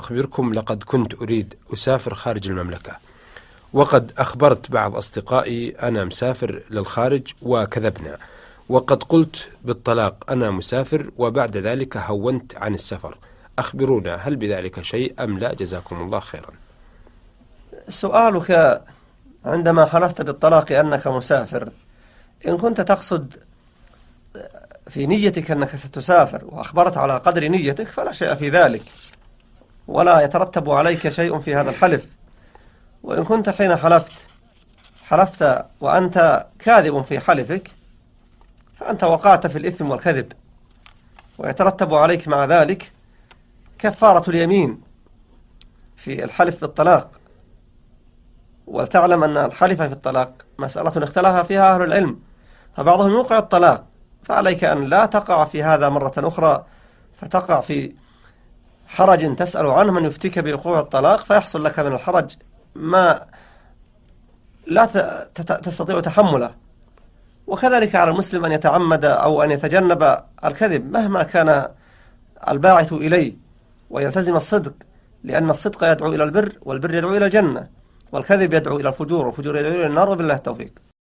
أخبركم لقد كنت أريد أسافر خارج المملكة، وقد أخبرت بعض أصدقائي أنا مسافر للخارج وكذبنا، وقد قلت بالطلاق أنا مسافر وبعد ذلك هونت عن السفر. أخبرونا هل بذلك شيء أم لا؟ جزاكم الله خيرا. سؤالك عندما حلفت بالطلاق أنك مسافر، إن كنت تقصد في نيتك أنك ستسافر وأخبرت على قدر نيتك فلا شيء في ذلك، ولا يترتب عليك شيء في هذا الحلف. وإن كنت حين حلفت وأنت كاذب في حلفك فأنت وقعت في الإثم والكذب، ويترتب عليك مع ذلك كفارة اليمين في الحلف بالطلاق. ولتعلم أن الحلف في الطلاق مسألة اختلف فيها أهل العلم، فبعضهم يوقع الطلاق، فعليك أن لا تقع في هذا مرة أخرى فتقع في حرج تسأل عنه من يفتيك بوقوع الطلاق، فيحصل لك من الحرج ما لا تستطيع تحمله. وكذلك على المسلم أن يتعمد أو أن يتجنب الكذب مهما كان الباعث إليه، ويلتزم الصدق، لأن الصدق يدعو إلى البر، والبر يدعو إلى الجنة، والكذب يدعو إلى الفجور، والفجور يدعو إلى النار. وبالله التوفيق.